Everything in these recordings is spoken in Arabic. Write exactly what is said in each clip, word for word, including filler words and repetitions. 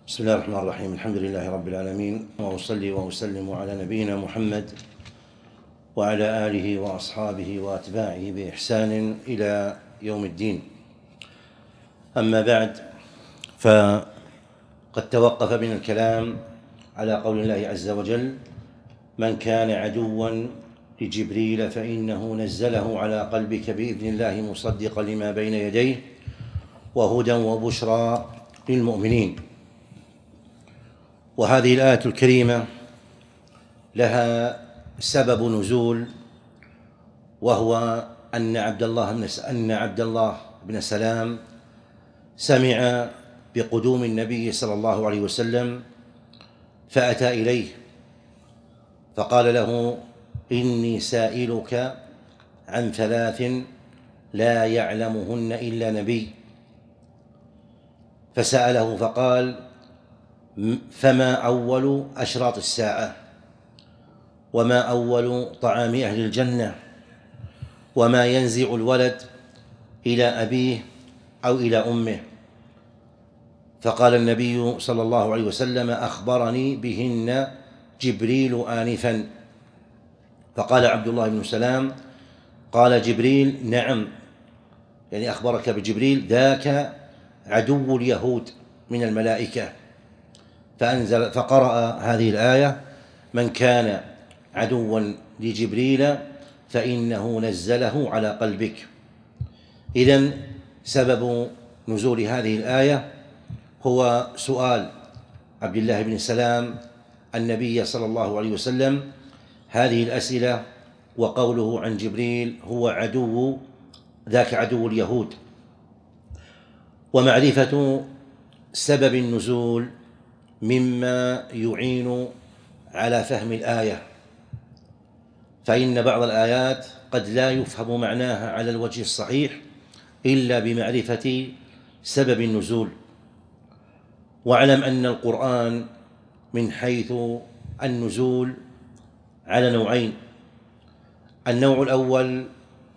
بسم الله الرحمن الرحيم. الحمد لله رب العالمين، وأصلي وأسلم على نبينا محمد وعلى آله وأصحابه وأتباعه بإحسان إلى يوم الدين. أما بعد، فقد توقف من الكلام على قول الله عز وجل: من كان عدوا لجبريل فإنه نزله على قلبك بإذن الله مصدقا لما بين يديه وهدى وبشرى للمؤمنين. وهذه الآية الكريمة لها سبب نزول، وهو أن عبد الله بن أن عبد الله بن سلام سمع بقدوم النبي صلى الله عليه وسلم فأتى إليه فقال له: إني سائلك عن ثلاث لا يعلمهن إلا نبي. فسأله فقال: فما أول أشراط الساعة؟ وما أول طعام أهل الجنة؟ وما ينزع الولد إلى أبيه أو إلى أمه؟ فقال النبي صلى الله عليه وسلم: أخبرني بهن جبريل آنفا. فقال عبد الله بن سلام: قال جبريل: نعم، يعني أخبرك بجبريل، ذاك عدو اليهود من الملائكة. فأنزل فقرأ هذه الآية: من كان عدوا لجبريل فإنه نزله على قلبك. إذن سبب نزول هذه الآية هو سؤال عبد الله بن سلام النبي صلى الله عليه وسلم هذه الأسئلة، وقوله عن جبريل هو عدو ذاك عدو اليهود. ومعرفة سبب النزول مما يعين على فهم الآية، فإن بعض الآيات قد لا يفهم معناها على الوجه الصحيح إلا بمعرفة سبب النزول. واعلم أن القرآن من حيث النزول على نوعين: النوع الأول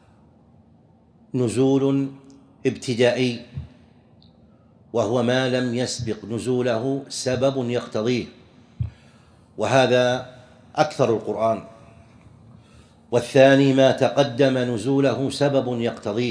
نزول ابتدائي، وهو ما لم يسبق نزوله سبب يقتضيه، وهذا أكثر القرآن. والثاني ما تقدم نزوله سبب يقتضيه،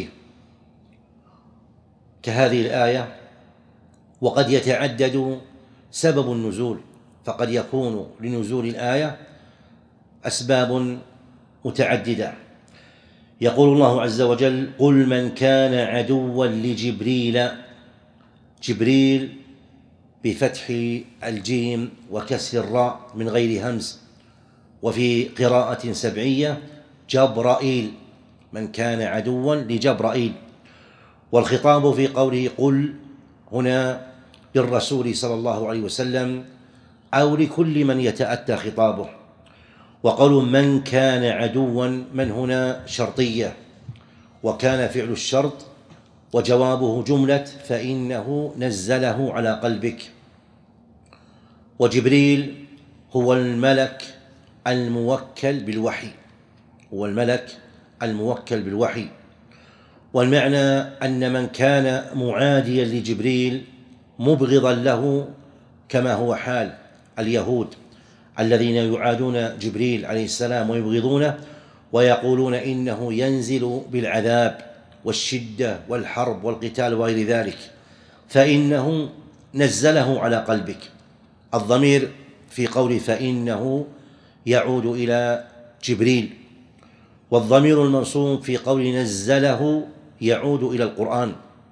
كهذه الآية. وقد يتعدد سبب النزول، فقد يكون لنزول الآية أسباب متعددة. يقول الله عز وجل: قل من كان عدوا لجبريل. جبريل بفتح الجيم وكسر الراء من غير همز، وفي قراءة سبعية جبرائيل، من كان عدوا لجبرائيل. والخطاب في قوله قل هنا للرسول صلى الله عليه وسلم أو لكل من يتأتى خطابه. وقول من كان عدوا، من هنا شرطية، وكان فعل الشرط، وجوابه جملة فإنه نزله على قلبك. وجبريل هو الملك الموكل بالوحي، هو الملك الموكل بالوحي. والمعنى أن من كان معاديا لجبريل مبغضا له، كما هو حال اليهود الذين يعادون جبريل عليه السلام ويبغضونه ويقولون إنه ينزل بالعذاب والشدة والحرب والقتال وغير ذلك، فإنه نزله على قلبك. الضمير في قول فإنه يعود إلى جبريل، والضمير المنصوب في قول نزله يعود إلى القرآن.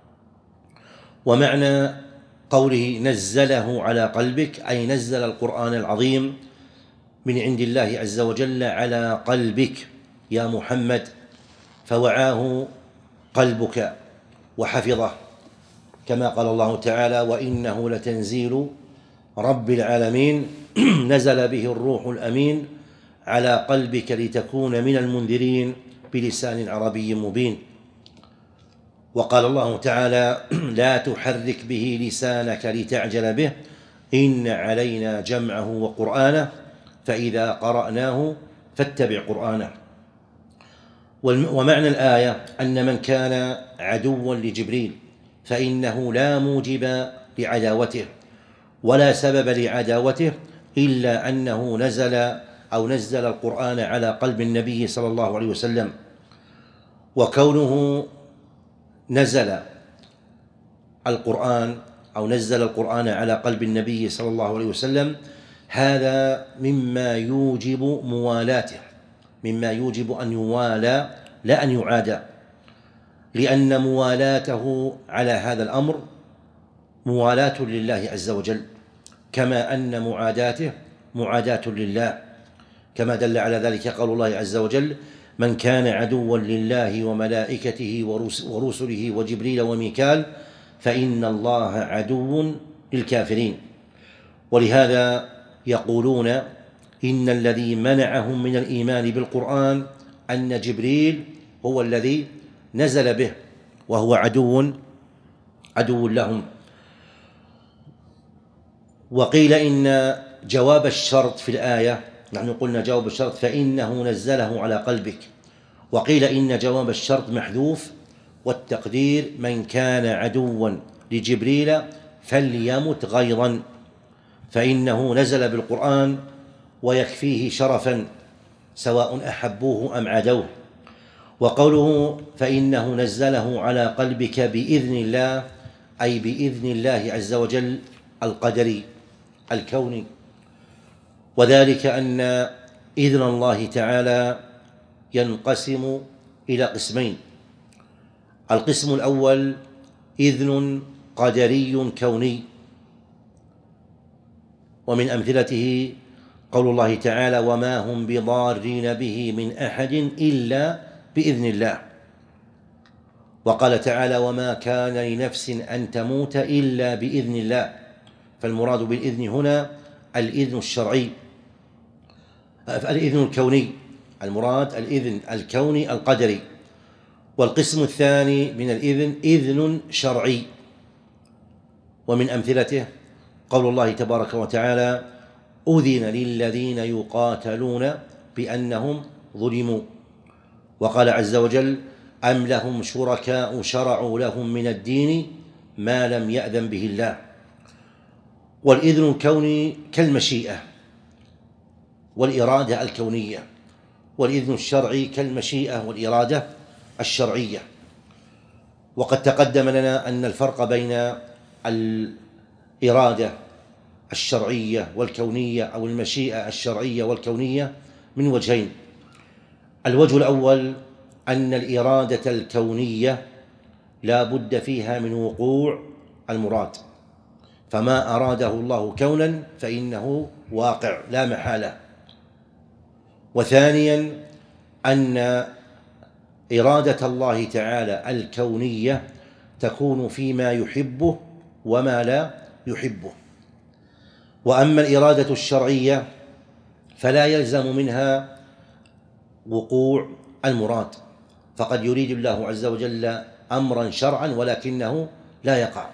ومعنى قوله نزله على قلبك أي نزل القرآن العظيم من عند الله عز وجل على قلبك يا محمد، فوعاه قلبك وحفظه، كما قال الله تعالى: وإنه لتنزيل رب العالمين نزل به الروح الأمين على قلبك لتكون من المنذرين بلسان عربي مبين. وقال الله تعالى: لا تحرك به لسانك لتعجل به إن علينا جمعه وقرآنه فإذا قرأناه فاتبع قرآنه. ومعنى الآية أن من كان عدوا لجبريل فإنه لا موجب لعداوته، ولا سبب لعداوته إلا أنه نزل أو نزل القرآن على قلب النبي صلى الله عليه وسلم. وكونه نزل القرآن أو نزل القرآن على قلب النبي صلى الله عليه وسلم هذا مما يوجب موالاته، مما يوجب أن يوالى لا أن يعادى، لأن موالاته على هذا الأمر موالاة لله عز وجل، كما أن معاداته معاداة لله، كما دل على ذلك قول الله عز وجل: من كان عدوا لله وملائكته ورسله وجبريل وميكال فإن الله عدو للكافرين. ولهذا يقولون إن الذي منعهم من الإيمان بالقرآن أن جبريل هو الذي نزل به وهو عدو عدو لهم. وقيل إن جواب الشرط في الآية، نحن قلنا جواب الشرط فإنه نزله على قلبك، وقيل إن جواب الشرط محذوف، والتقدير: من كان عدوا لجبريل فليمت غيظا، فإنه نزل بالقرآن ويكفيه شرفا سواء أحبوه أم عادوه. وقوله فإنه نزله على قلبك بإذن الله، أي بإذن الله عز وجل القدري الكوني، وذلك أن إذن الله تعالى ينقسم إلى قسمين: القسم الأول إذن قدري كوني، ومن أمثلته قول الله تعالى: وما هم بضارين به من أحد إلا بإذن الله. وقال تعالى: وما كان لنفس أن تموت إلا بإذن الله، فالمراد بالإذن هنا الإذن الشرعي، الإذن الكوني، المراد الإذن الكوني القدري. والقسم الثاني من الإذن إذن شرعي، ومن أمثلته قول الله تبارك وتعالى: أذن للذين يقاتلون بأنهم ظلموا. وقال عز وجل: أم لهم شركاء شرعوا لهم من الدين ما لم يأذن به الله. والإذن الكوني كالمشيئة والإرادة الكونية، والإذن الشرعي كالمشيئة والإرادة الشرعية. وقد تقدم لنا أن الفرق بين الإرادة الشرعية والكونية أو المشيئة الشرعية والكونية من وجهين: الوجه الأول أن الإرادة الكونية لا بد فيها من وقوع المراد، فما أراده الله كونا فإنه واقع لا محالة. وثانيا أن إرادة الله تعالى الكونية تكون فيما يحبه وما لا يحبه. وأما الإرادة الشرعية فلا يلزم منها وقوع المراد، فقد يريد الله عز وجل أمرا شرعا ولكنه لا يقع.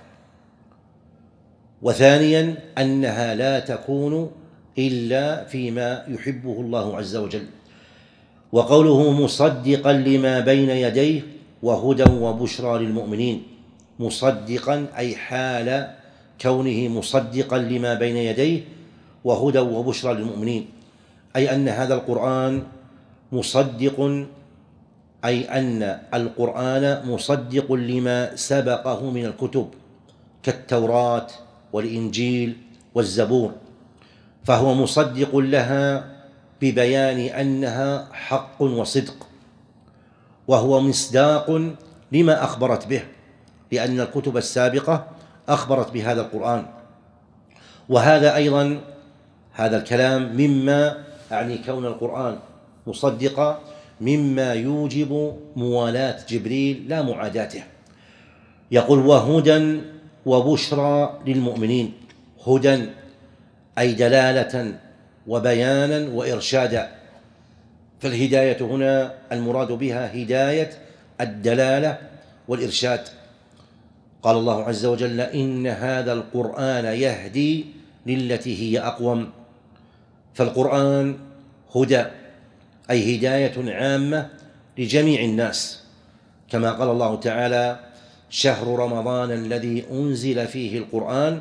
وثانيا أنها لا تكون إلا فيما يحبه الله عز وجل. وقوله مصدقا لما بين يديه وهدى وبشرى للمؤمنين، مصدقا أي حال كونه مصدقا لما بين يديه وهدى وبشرى للمؤمنين، أي أن هذا القرآن مصدق، أي أن القرآن مصدق لما سبقه من الكتب كالتوراة والإنجيل والزبور، فهو مصدق لها ببيان أنها حق وصدق، وهو مصداق لما أخبرت به، لأن الكتب السابقة أخبرت بهذا القرآن. وهذا أيضا هذا الكلام مما أعني كون القرآن مصدقا مما يوجب موالاة جبريل لا معاداته. يقول وهدى وبشرى للمؤمنين، هدى أي دلالة وبيانا وإرشادا، فالهداية هنا المراد بها هداية الدلالة والإرشاد. قال الله عز وجل إن هذا القرآن يهدي للتي هي أقوم، فالقرآن هدى أي هداية عامة لجميع الناس، كما قال الله تعالى شهر رمضان الذي أنزل فيه القرآن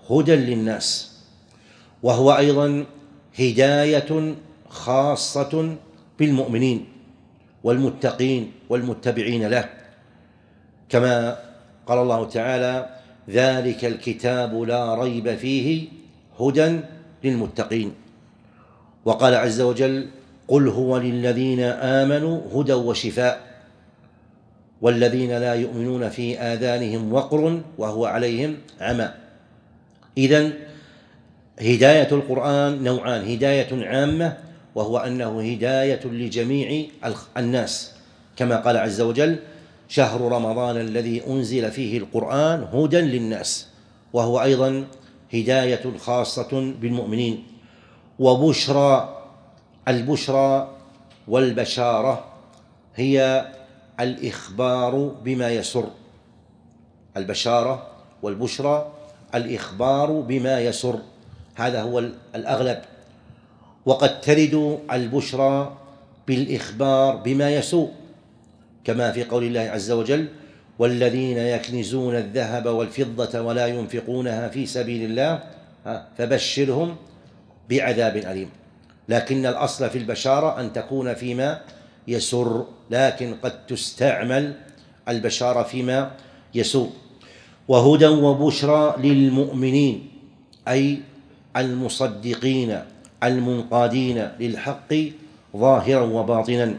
هدى للناس، وهو أيضا هداية خاصة بالمؤمنين والمتقين والمتبعين له، كما قال الله تعالى: ذلك الكتاب لا ريب فيه هدى للمتقين. وقال عز وجل: قل هو للذين آمنوا هدى وشفاء والذين لا يؤمنون في آذانهم وقر وهو عليهم عمى. إذن هداية القرآن نوعان: هداية عامة وهو أنه هداية لجميع الناس، كما قال عز وجل: شهر رمضان الذي أنزل فيه القرآن هدى للناس، وهو أيضا هداية خاصة بالمؤمنين. وبشرى، البشرى والبشارة هي الإخبار بما يسر. البشارة والبشرى الإخبار بما يسر، هذا هو الأغلب. وقد ترد البشرى بالإخبار بما يسوء، كما في قول الله عز وجل: والذين يكنزون الذهب والفضة ولا ينفقونها في سبيل الله فبشرهم بعذاب أليم. لكن الأصل في البشارة أن تكون فيما يسر، لكن قد تستعمل البشارة فيما يسوء. وهدى وبشرى للمؤمنين، أي المصدقين المنقادين للحق ظاهرا وباطنا.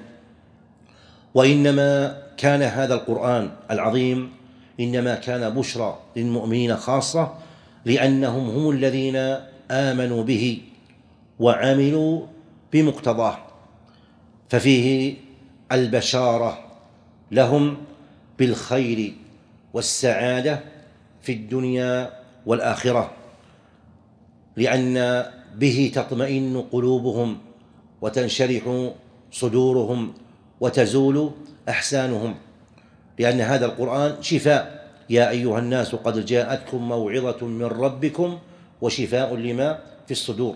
وإنما كان هذا القرآن العظيم إنما كان بشرى للمؤمنين خاصة، لأنهم هم الذين آمنوا به وعملوا بمقتضاه، ففيه البشارة لهم بالخير والسعادة في الدنيا والآخرة، لأن به تطمئن قلوبهم وتنشرح صدورهم وتزول أحسانهم، لأن هذا القرآن شفاء: يا أيها الناس قد جاءتكم موعظة من ربكم وشفاء لما في الصدور.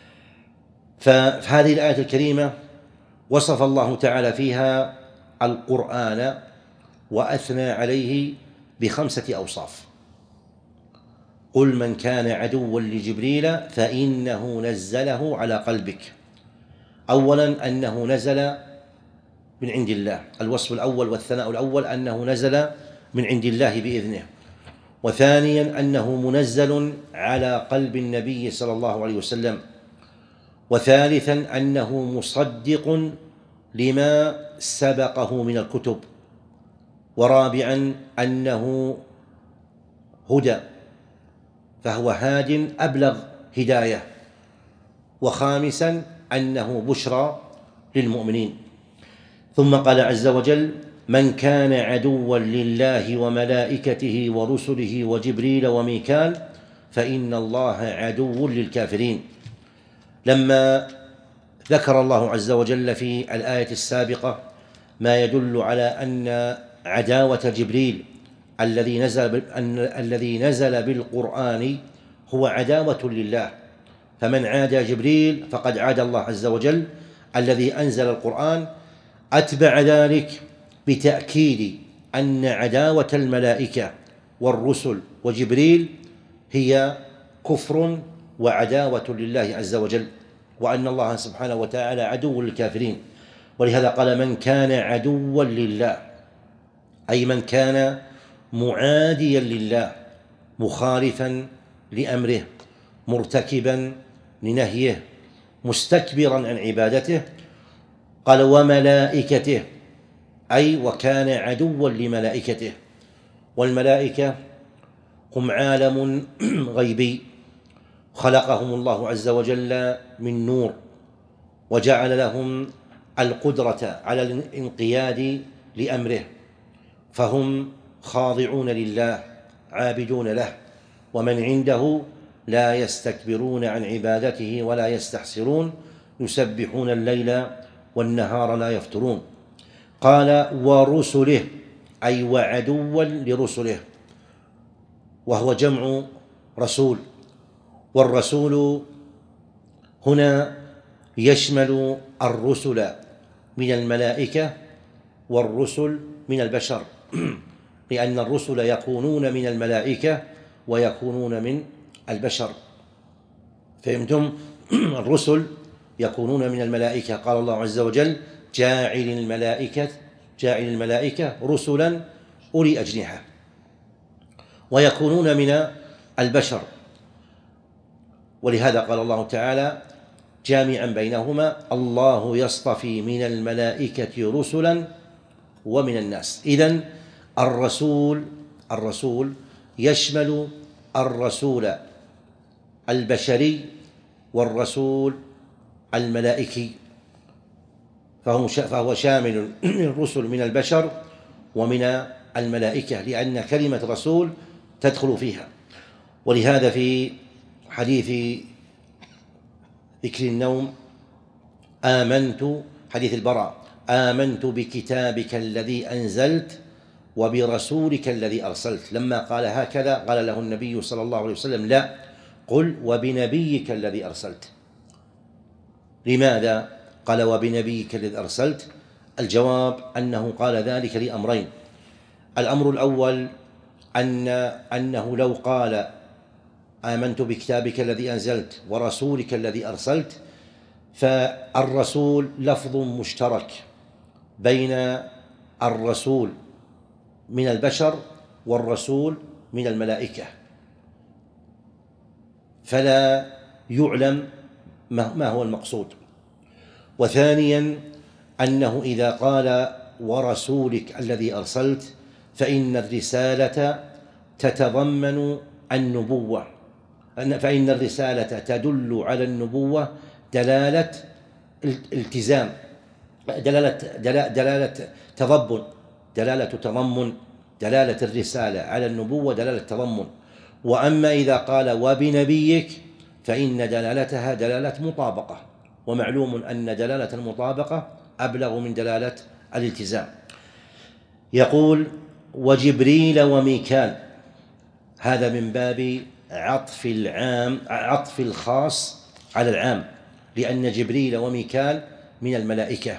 فهذه الآية الكريمة وصف الله تعالى فيها القرآن وأثنى عليه بخمسة أوصاف. قل من كان عدوا لجبريل فإنه نزله على قلبك. أولا أنه نزل من عند الله، الوصف الأول والثناء الأول أنه نزل من عند الله بإذنه. وثانيا أنه منزل على قلب النبي صلى الله عليه وسلم. وثالثا أنه مصدق لما سبقه من الكتب. ورابعا أنه هدى فهو هاد أبلغ هداية. وخامسا أنه بشرى للمؤمنين. ثم قال عز وجل: من كان عدوا لله وملائكته ورسله وجبريل وميكال فإن الله عدو للكافرين. لما ذكر الله عز وجل في الآية السابقة ما يدل على أن عداوة جبريل الذي نزل الذي نزل بالقرآن هو عداوة لله، فمن عادى جبريل فقد عادى الله عز وجل الذي أنزل القرآن. أتبع ذلك بتأكيد أن عداوة الملائكة والرسل وجبريل هي كفر وعداوة لله عز وجل، وأن الله سبحانه وتعالى عدو للكافرين. ولهذا قال: من كان عدوا لله، أي من كان معاديا لله مخالفا لأمره مرتكبا لنهيه مستكبرا عن عبادته. قال: وملائكته، أي وكان عدوا لملائكته. والملائكة هم عالم غيبي خلقهم الله عز وجل من نور، وجعل لهم القدرة على الانقياد لأمره، فهم خاضعون لله عابدون له، ومن عنده لا يستكبرون عن عبادته ولا يستحسرون، يسبحون الليل والنهار لا يفترون. قال: ورسله، أي وعدوا لرسله، وهو جمع رسول. والرسول هنا يشمل الرسل من الملائكة والرسل من البشر، لأن الرسل يكونون من الملائكة ويكونون من البشر. فهمتم؟ الرسل يكونون من الملائكة، قال الله عز وجل جاعل الملائكة جاعل الملائكة رسلا أولي أجنحة، ويكونون من البشر، ولهذا قال الله تعالى جامعا بينهما الله يصطفي من الملائكة رسلا ومن الناس. إذن الرسول الرسول يشمل الرسول البشري والرسول الملائكي، فهو شامل الرسل من البشر ومن الملائكة، لأن كلمة رسول تدخل فيها. ولهذا في حديث ذكر النوم آمنت، حديث البراء، آمنت بكتابك الذي أنزلت وبرسولك الذي أرسلت، لما قال هكذا قال له النبي صلى الله عليه وسلم لا، قل وبنبيك الذي أرسلت. لماذا قال وبنبيك الذي أرسلت؟ الجواب أنه قال ذلك لأمرين. الأمر الأول أن أنه لو قال آمنت بكتابك الذي أنزلت ورسولك الذي أرسلت، فالرسول لفظ مشترك بين الرسول من البشر والرسول من الملائكة، فلا يعلم ما هو المقصود. وثانيا أنه إذا قال ورسولك الذي أرسلت فإن الرسالة تتضمن النبوة، فإن الرسالة تدل على النبوة دلالة التزام، دلالة دلالة تضمن، دلالة تضمن، دلالة الرسالة على النبوة دلالة تضمن. وأما إذا قال وبنبيك فإن دلالتها دلالة مطابقة، ومعلوم أن دلالة المطابقة أبلغ من دلالة الالتزام. يقول وجبريل وميكال، هذا من باب عطف العام عطف الخاص على العام، لأن جبريل وميكال من الملائكة،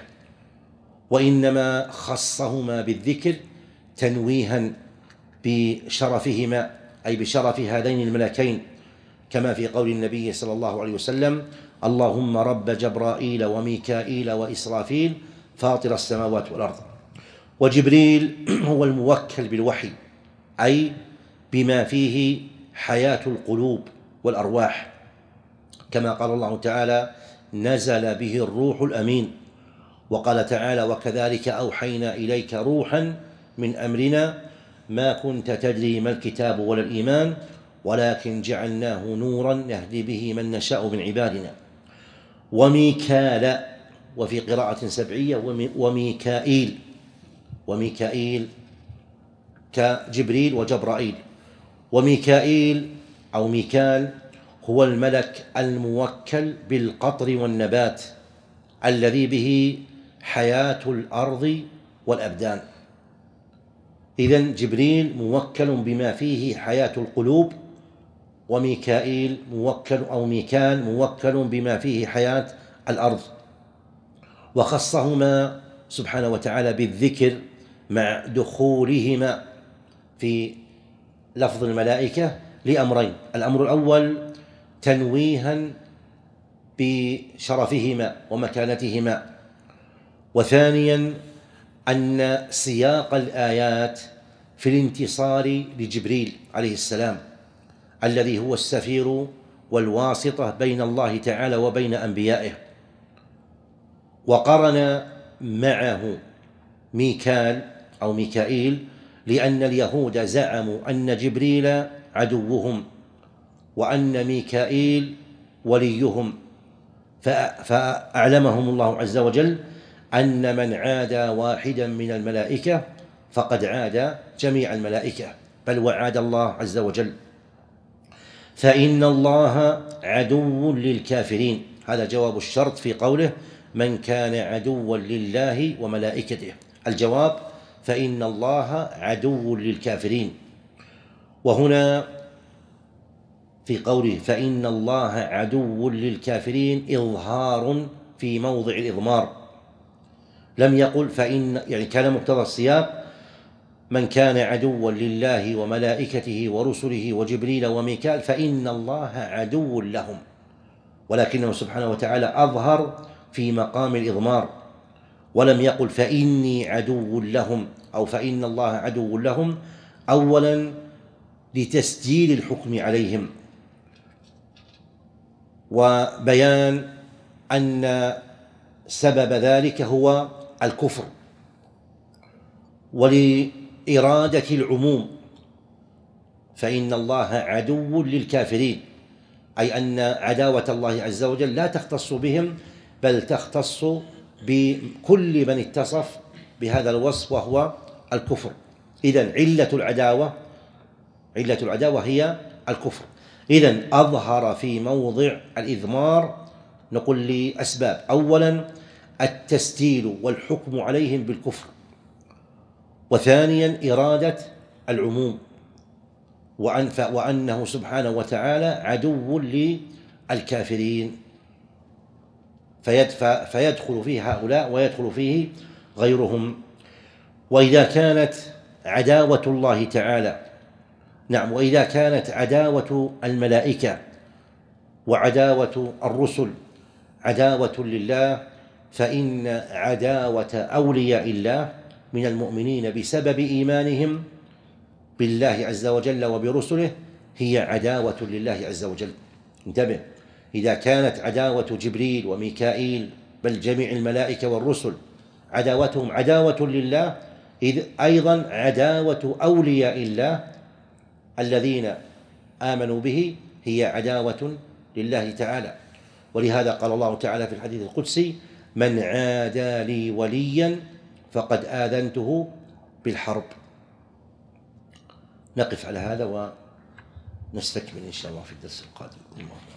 وإنما خصهما بالذكر تنويها بشرفهما، أي بشرف هذين الملكين، كما في قول النبي صلى الله عليه وسلم اللهم رب جبرائيل وميكائيل وإسرافيل فاطر السماوات والأرض. وجبريل هو الموكل بالوحي، أي بما فيه حياة القلوب والأرواح، كما قال الله تعالى نزل به الروح الأمين. وقال تعالى وكذلك أوحينا إليك روحا من أمرنا ما كنت تدري ما الكتاب ولا الإيمان ولكن جعلناه نورا نهدي به من نشاء من عبادنا. وميكال، وفي قراءة سبعية وميكائيل، وميكائيل كجبريل وجبرائيل. وميكائيل أو ميكال هو الملك الموكل بالقطر والنبات الذي به حياة الأرض والأبدان. إذن جبريل موكل بما فيه حياة القلوب، وميكائيل موكل أو ميكال موكل بما فيه حياة الأرض. وخصهما سبحانه وتعالى بالذكر مع دخولهما في لفظ الملائكة لأمرين: الأمر الأول تنويها بشرفهما ومكانتهما، وثانيا أن سياق الآيات في الانتصار لجبريل عليه السلام الذي هو السفير والواسطة بين الله تعالى وبين أنبيائه. وقرن معه ميكال أو ميكائيل لأن اليهود زعموا أن جبريل عدوهم وأن ميكائيل وليهم، فأعلمهم الله عز وجل أن من عادى واحدا من الملائكة فقد عادى جميع الملائكة، بل وعاد الله عز وجل. فإن الله عدو للكافرين، هذا جواب الشرط في قوله من كان عدوا لله وملائكته. الجواب فإن الله عدو للكافرين. وهنا في قوله فإن الله عدو للكافرين إظهار في موضع الإضمار، لم يقل فإن، يعني كان مقتضى السياق من كان عدوا لله وملائكته ورسله وجبريل وميكال فإن الله عدو لهم، ولكنه سبحانه وتعالى أظهر في مقام الإضمار، ولم يقل فإني عدو لهم أو فإن الله عدو لهم، أولا لتسجيل الحكم عليهم وبيان أن سبب ذلك هو الكفر، ولإرادة العموم، فإن الله عدو للكافرين، أي أن عداوة الله عز وجل لا تختص بهم بل تختص بكل من اتصف بهذا الوصف وهو الكفر. إذن علة العداوة علة العداوة هي الكفر. إذن أظهر في موضع الإضمار نقول لأسباب: أولا التسجيل والحكم عليهم بالكفر، وثانيا إرادة العموم، وأن وأنه سبحانه وتعالى عدو للكافرين، فيدخل فيه هؤلاء ويدخل فيه غيرهم. وإذا كانت عداوة الله تعالى نعم وإذا كانت عداوة الملائكة وعداوة الرسل عداوة لله، فإن عداوة أولياء الله من المؤمنين بسبب إيمانهم بالله عز وجل وبرسله هي عداوة لله عز وجل. انتبه، إذا كانت عداوة جبريل وميكائيل بل جميع الملائكة والرسل عداوتهم عداوة لله، إذ أيضا عداوة أولياء الله الذين آمنوا به هي عداوة لله تعالى. ولهذا قال الله تعالى في الحديث القدسي: من عادى لي وليا فقد آذنته بالحرب. نقف على هذا ونستكمل إن شاء الله في الدرس القادم.